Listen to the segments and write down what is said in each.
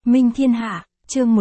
Minh Thiên Hạ, chương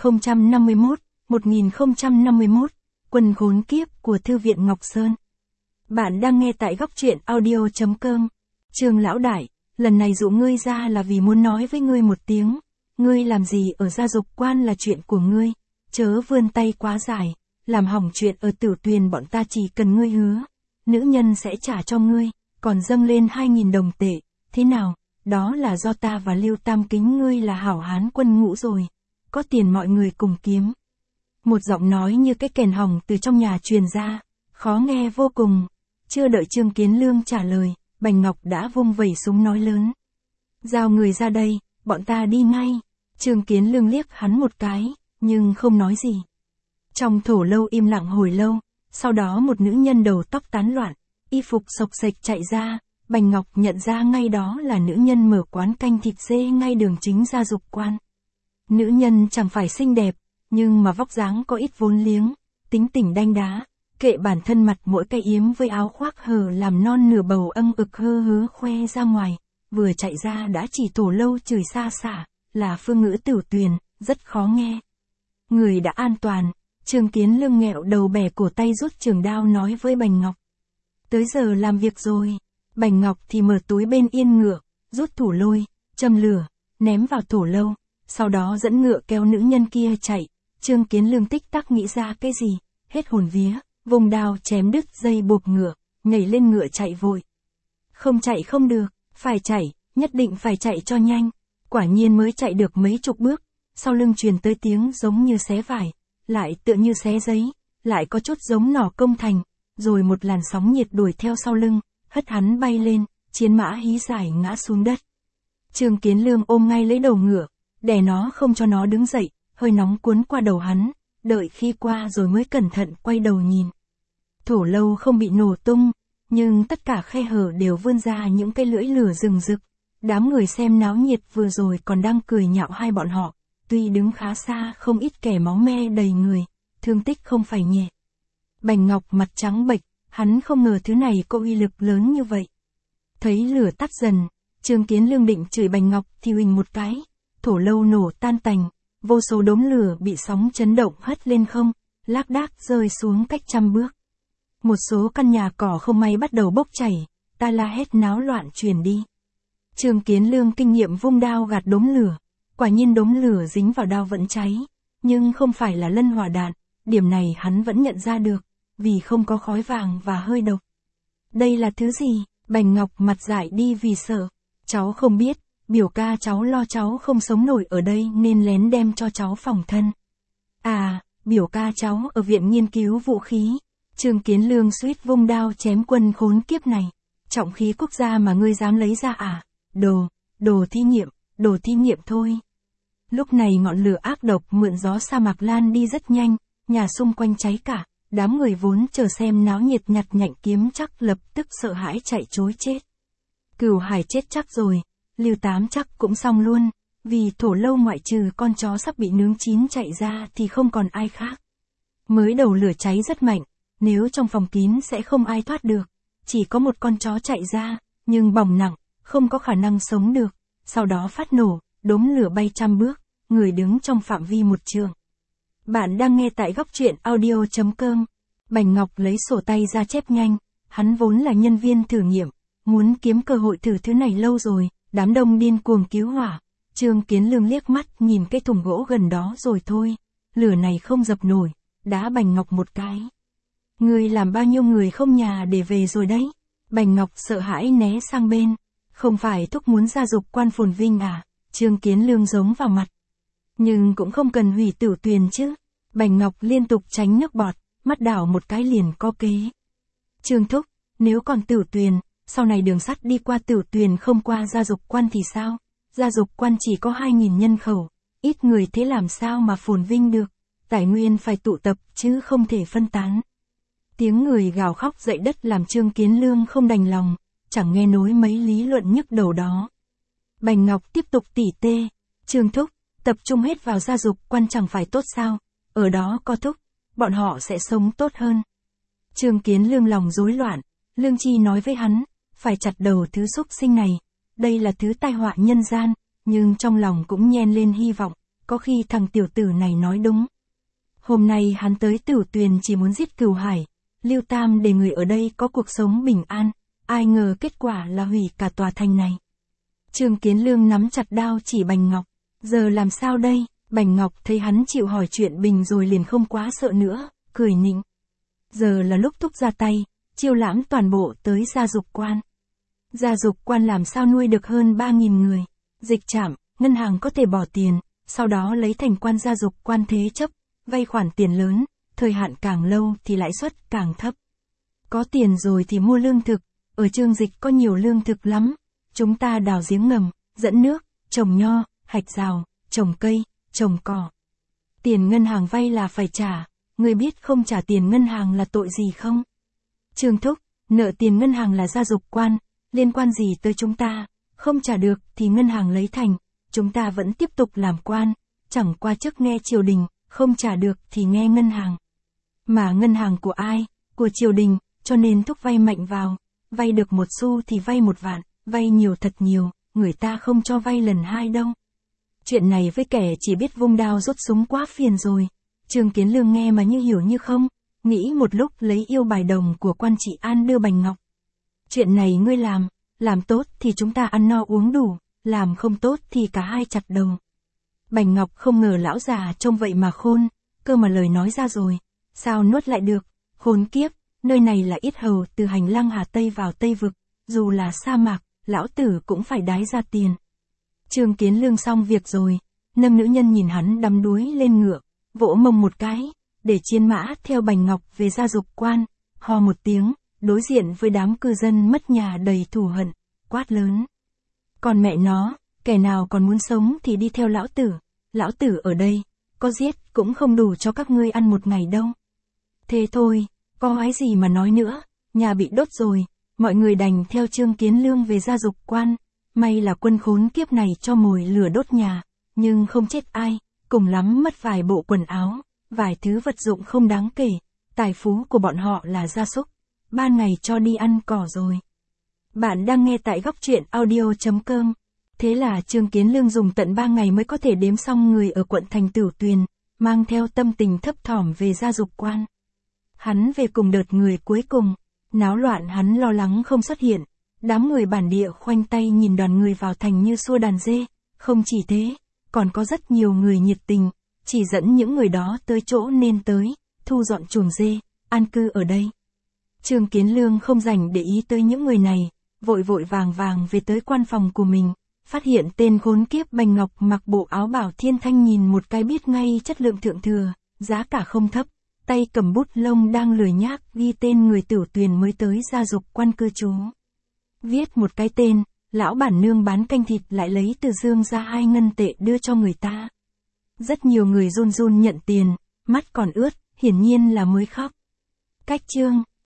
1051, Quân khốn kiếp của Thư viện Ngọc Sơn. Bạn đang nghe tại góc truyện audio.com. Trương lão đại, lần này dụ ngươi ra là vì muốn nói với ngươi một tiếng. Ngươi làm gì ở gia dục quan là chuyện của ngươi, chớ vươn tay quá dài, làm hỏng chuyện ở Tử Tuyền bọn ta chỉ cần ngươi hứa. Nữ nhân sẽ trả cho ngươi, còn dâng lên 2.000 đồng tệ, thế nào? Đó là do ta và Lưu Tam kính ngươi là hảo hán quân ngũ rồi. Có tiền mọi người cùng kiếm. Một giọng nói như cái kèn hỏng từ trong nhà truyền ra, khó nghe vô cùng. Chưa đợi Trương Kiến Lương trả lời, Bành Ngọc đã vung vẩy súng nói lớn. Giao người ra đây, bọn ta đi ngay. Trương Kiến Lương liếc hắn một cái, nhưng không nói gì. Trong thổ lâu im lặng hồi lâu, sau đó một nữ nhân đầu tóc tán loạn, y phục xộc xệch chạy ra. Bành Ngọc nhận ra ngay đó là nữ nhân mở quán canh thịt dê ngay đường chính gia dục quan. Nữ nhân chẳng phải xinh đẹp, nhưng mà vóc dáng có ít vốn liếng, tính tình đanh đá, kệ bản thân mặt mỗi cái yếm với áo khoác hở làm non nửa bầu âng ực hơ hớ khoe ra ngoài, vừa chạy ra đã chỉ thổ lâu chửi xa xả, là phương ngữ Tử Tuyền, rất khó nghe. Người đã an toàn, Trương Kiến Lương nghẹo đầu bẻ cổ tay rút trường đao nói với Bành Ngọc. Tới giờ làm việc rồi. Bành Ngọc thì mở túi bên yên ngựa, rút thủ lôi, châm lửa, ném vào thổ lâu, sau đó dẫn ngựa kéo nữ nhân kia chạy. Trương Kiến Lương tích tắc nghĩ ra cái gì, hết hồn vía, vùng đao chém đứt dây buộc ngựa, nhảy lên ngựa chạy vội. Không chạy không được, phải chạy, nhất định phải chạy cho nhanh. Quả nhiên mới chạy được mấy chục bước, sau lưng truyền tới tiếng giống như xé vải, lại tựa như xé giấy, lại có chút giống nỏ công thành, rồi một làn sóng nhiệt đuổi theo sau lưng. Hất hắn bay lên, chiến mã hí giải ngã xuống đất. Trương Kiến Lương ôm ngay lấy đầu ngựa, đè nó không cho nó đứng dậy, hơi nóng cuốn qua đầu hắn, đợi khi qua rồi mới cẩn thận quay đầu nhìn. Thổ lâu không bị nổ tung, nhưng tất cả khe hở đều vươn ra những cái lưỡi lửa rừng rực. Đám người xem náo nhiệt vừa rồi còn đang cười nhạo hai bọn họ, tuy đứng khá xa không ít kẻ máu me đầy người, thương tích không phải nhẹ. Bành Ngọc mặt trắng bệch. Hắn không ngờ thứ này có uy lực lớn như vậy. Thấy lửa tắt dần, Trương Kiến Lương định chửi Bành Ngọc thì huỳnh một cái, thổ lâu nổ tan tành, vô số đốm lửa bị sóng chấn động hất lên không, lác đác rơi xuống cách 100 bước. Một số căn nhà cỏ không may bắt đầu bốc chảy, ta la hét náo loạn truyền đi. Trương Kiến Lương kinh nghiệm vung đao gạt đốm lửa, quả nhiên đốm lửa dính vào đao vẫn cháy, nhưng không phải là lân hỏa đạn, điểm này hắn vẫn nhận ra được. Vì không có khói vàng và hơi độc. Đây là thứ gì? Bành Ngọc mặt dại đi vì sợ. Cháu không biết, biểu ca cháu lo cháu không sống nổi ở đây nên lén đem cho cháu phòng thân. À, biểu ca cháu ở viện nghiên cứu vũ khí. Trương Kiến Lương suýt vung đao chém quân khốn kiếp này. Trọng khí quốc gia mà ngươi dám lấy ra à? Đồ thí nghiệm thôi. Lúc này ngọn lửa ác độc mượn gió sa mạc lan đi rất nhanh, nhà xung quanh cháy cả. Đám người vốn chờ xem náo nhiệt nhặt nhạnh kiếm chắc lập tức sợ hãi chạy trối chết. Cửu Hải chết chắc rồi, Lưu Tám chắc cũng xong luôn, vì thổ lâu ngoại trừ con chó sắp bị nướng chín chạy ra thì không còn ai khác. Mới đầu lửa cháy rất mạnh, nếu trong phòng kín sẽ không ai thoát được, chỉ có một con chó chạy ra, nhưng bỏng nặng, không có khả năng sống được, sau đó phát nổ, đốm lửa bay 100 bước, người đứng trong phạm vi 1 trượng. Bạn đang nghe tại góc truyện audio.com. Bành Ngọc lấy sổ tay ra chép nhanh, hắn vốn là nhân viên thử nghiệm, muốn kiếm cơ hội thử thứ này lâu rồi, đám đông điên cuồng cứu hỏa. Trương Kiến Lương liếc mắt nhìn cái thùng gỗ gần đó rồi thôi, lửa này không dập nổi, đá Bành Ngọc một cái. Ngươi làm bao nhiêu người không nhà để về rồi đấy. Bành Ngọc sợ hãi né sang bên, không phải thúc muốn gia dục quan phồn vinh à? Trương Kiến Lương giống vào mặt. Nhưng cũng không cần hủy Tử Tuyền chứ. Bành Ngọc liên tục tránh nước bọt, mắt đảo một cái liền có kế. Trương thúc, nếu còn Tử Tuyền, sau này đường sắt đi qua Tử Tuyền không qua gia dục quan thì sao? Gia dục quan chỉ có 2.000 nhân khẩu, ít người thế làm sao mà phồn vinh được? Tài nguyên phải tụ tập chứ không thể phân tán. Tiếng người gào khóc dậy đất làm Trương Kiến Lương không đành lòng, chẳng nghe nối mấy lý luận nhức đầu đó. Bành Ngọc tiếp tục tỉ tê. Trương thúc, tập trung hết vào gia dục quan chẳng phải tốt sao? Ở đó có thúc, bọn họ sẽ sống tốt hơn. Trương Kiến Lương lòng rối loạn, Lương Chi nói với hắn, phải chặt đầu thứ xúc sinh này. Đây là thứ tai họa nhân gian, nhưng trong lòng cũng nhen lên hy vọng, có khi thằng tiểu tử này nói đúng. Hôm nay hắn tới Tử Tuyền chỉ muốn giết Cửu Hải, Lưu Tam để người ở đây có cuộc sống bình an, ai ngờ kết quả là hủy cả tòa thành này. Trương Kiến Lương nắm chặt đao chỉ Bành Ngọc, giờ làm sao đây? Bành Ngọc thấy hắn chịu hỏi chuyện bình rồi liền không quá sợ nữa, cười nịnh. Giờ là lúc thúc ra tay, chiêu lãm toàn bộ tới Gia Dục Quan. Gia Dục Quan làm sao nuôi được hơn 3.000 người, dịch trạm, ngân hàng có thể bỏ tiền, sau đó lấy thành quan Gia Dục Quan thế chấp, vay khoản tiền lớn, thời hạn càng lâu thì lãi suất càng thấp. Có tiền rồi thì mua lương thực, ở Trương Dịch có nhiều lương thực lắm, chúng ta đào giếng ngầm, dẫn nước, trồng nho, hạch rào, trồng cây, trồng cỏ. Tiền ngân hàng vay là phải trả, người biết không trả tiền ngân hàng là tội gì không? Trương Thúc, nợ tiền ngân hàng là Gia Dục Quan, liên quan gì tới chúng ta, không trả được thì ngân hàng lấy thành, chúng ta vẫn tiếp tục làm quan, chẳng qua chức nghe triều đình, không trả được thì nghe ngân hàng. Mà ngân hàng của ai? Của triều đình, cho nên thúc vay mạnh vào, vay được 1 xu thì vay 1 vạn, vay nhiều thật nhiều, người ta không cho vay lần 2 đâu. Chuyện này với kẻ chỉ biết vung đao rút súng quá phiền rồi. Trương Kiến Lương nghe mà như hiểu như không, nghĩ một lúc lấy yêu bài đồng của quan trị an đưa Bành Ngọc. Chuyện này ngươi làm tốt thì chúng ta ăn no uống đủ, làm không tốt thì cả hai chặt đầu. Bành Ngọc không ngờ lão già trông vậy mà khôn, cơ mà lời nói ra rồi, sao nuốt lại được, khốn kiếp, nơi này là Yết Hầu từ hành lang Hà Tây vào Tây Vực, dù là sa mạc, lão tử cũng phải đái ra tiền. Trương Kiến Lương xong việc rồi, nâng nữ nhân nhìn hắn đắm đuối lên ngựa, vỗ mông một cái, để chiến mã theo Bành Ngọc về Gia Dục Quan, ho một tiếng, đối diện với đám cư dân mất nhà đầy thù hận, quát lớn. Còn mẹ nó, kẻ nào còn muốn sống thì đi theo lão tử ở đây, có giết cũng không đủ cho các ngươi ăn một ngày đâu. Thế thôi, có ái gì mà nói nữa, nhà bị đốt rồi, mọi người đành theo Trương Kiến Lương về Gia Dục Quan, may là quân khốn kiếp này cho mồi lửa đốt nhà, nhưng không chết ai, cùng lắm mất vài bộ quần áo, vài thứ vật dụng không đáng kể, tài phú của bọn họ là gia súc, ban ngày cho đi ăn cỏ rồi. Bạn đang nghe tại góc truyện audio.com. Thế là Trương Kiến Lương dùng tận 3 ngày mới có thể đếm xong người ở quận thành Tử Tuyền, mang theo tâm tình thấp thỏm về Gia Dục Quan. Hắn về cùng đợt người cuối cùng, náo loạn hắn lo lắng không xuất hiện, đám người bản địa khoanh tay nhìn đoàn người vào thành như xua đàn dê, không chỉ thế, còn có rất nhiều người nhiệt tình, chỉ dẫn những người đó tới chỗ nên tới, thu dọn chuồng dê, an cư ở đây. Trương Kiến Lương không rảnh để ý tới những người này, vội vội vàng vàng về tới quan phòng của mình, phát hiện tên khốn kiếp Bành Ngọc mặc bộ áo bảo thiên thanh nhìn một cái biết ngay chất lượng thượng thừa, giá cả không thấp, tay cầm bút lông đang lười nhác ghi tên người Tử Tuyền mới tới Gia Dục Quan cư trú. Viết một cái tên, lão bản nương bán canh thịt lại lấy từ dương ra 2 ngân tệ đưa cho người ta. Rất nhiều người run run nhận tiền, mắt còn ướt, hiển nhiên là mới khóc. Cách chương